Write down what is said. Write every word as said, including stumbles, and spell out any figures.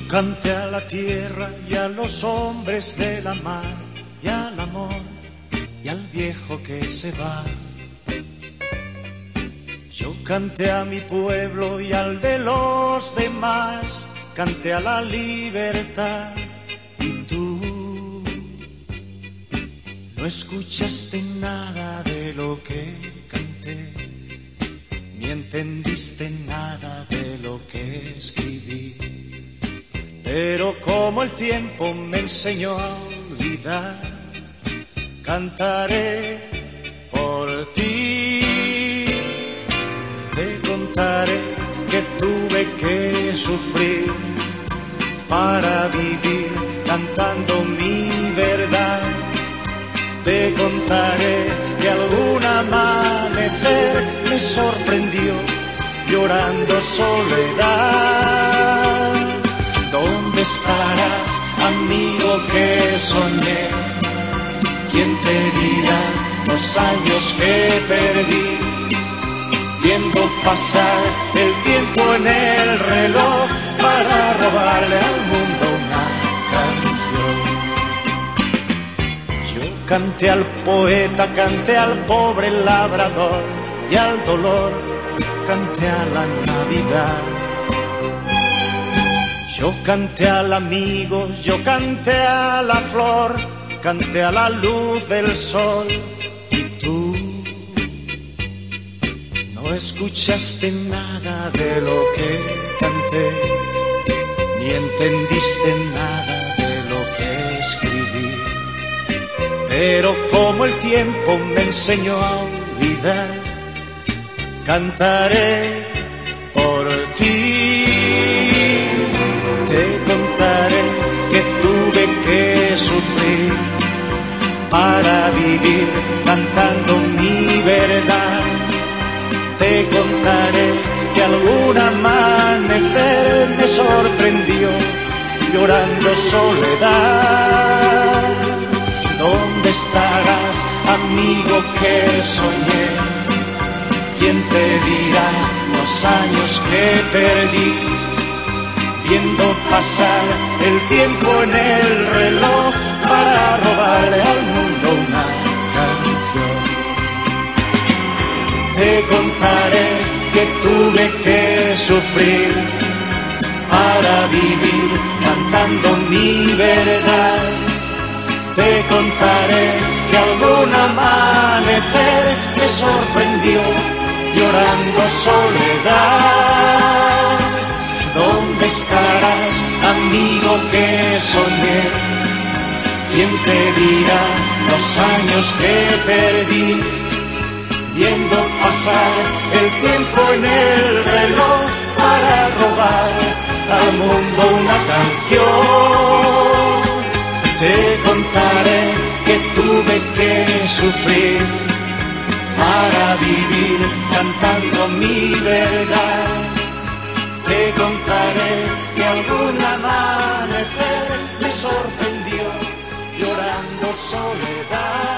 Canté a la tierra y a los hombres de la mar, y al amor y al viejo que se va. Yo canté a mi pueblo y al de los demás, canté a la libertad. Y tú no escuchaste nada de lo que canté, ni entendiste nada de lo que escribí. Pero como el tiempo me enseñó a olvidar, cantaré por ti. Te contaré que tuve que sufrir para vivir cantando mi verdad. Te contaré que algún amanecer me sorprendió llorando soledad. ¿Dónde estarás, amigo que soñé? ¿Quién te dirá los años que perdí? Viendo pasar el tiempo en el reloj para robarle al mundo una canción. Yo canté al poeta, canté al pobre labrador, y al dolor canté a la Navidad. Yo canté al amigo, yo canté a la flor, canté a la luz del sol. Y tú no escuchaste nada de lo que canté, ni entendiste nada de lo que escribí. Pero como el tiempo me enseñó a olvidar, cantaré por ti. Te contaré que tuve que sufrir para vivir cantando mi verdad. Te contaré que algún amanecer me sorprendió llorando soledad. ¿Dónde estarás, amigo que soñé? ¿Quién te dirá los años que perdí? Viendo pasar el tiempo en el reloj para robarle al mundo una canción. Te contaré que tuve que sufrir para vivir cantando mi verdad. Te contaré que algún amanecer me sorprendió llorando soledad. ¿Dónde estarás, amigo que soñé? ¿Quién te dirá los años que perdí? Viendo pasar el tiempo en el reloj para robar al mundo una canción. Te contaré que tuve que sufrir para vivir cantando mi verdad. Te contaré que algún amanecer me sorprendió llorando soledad.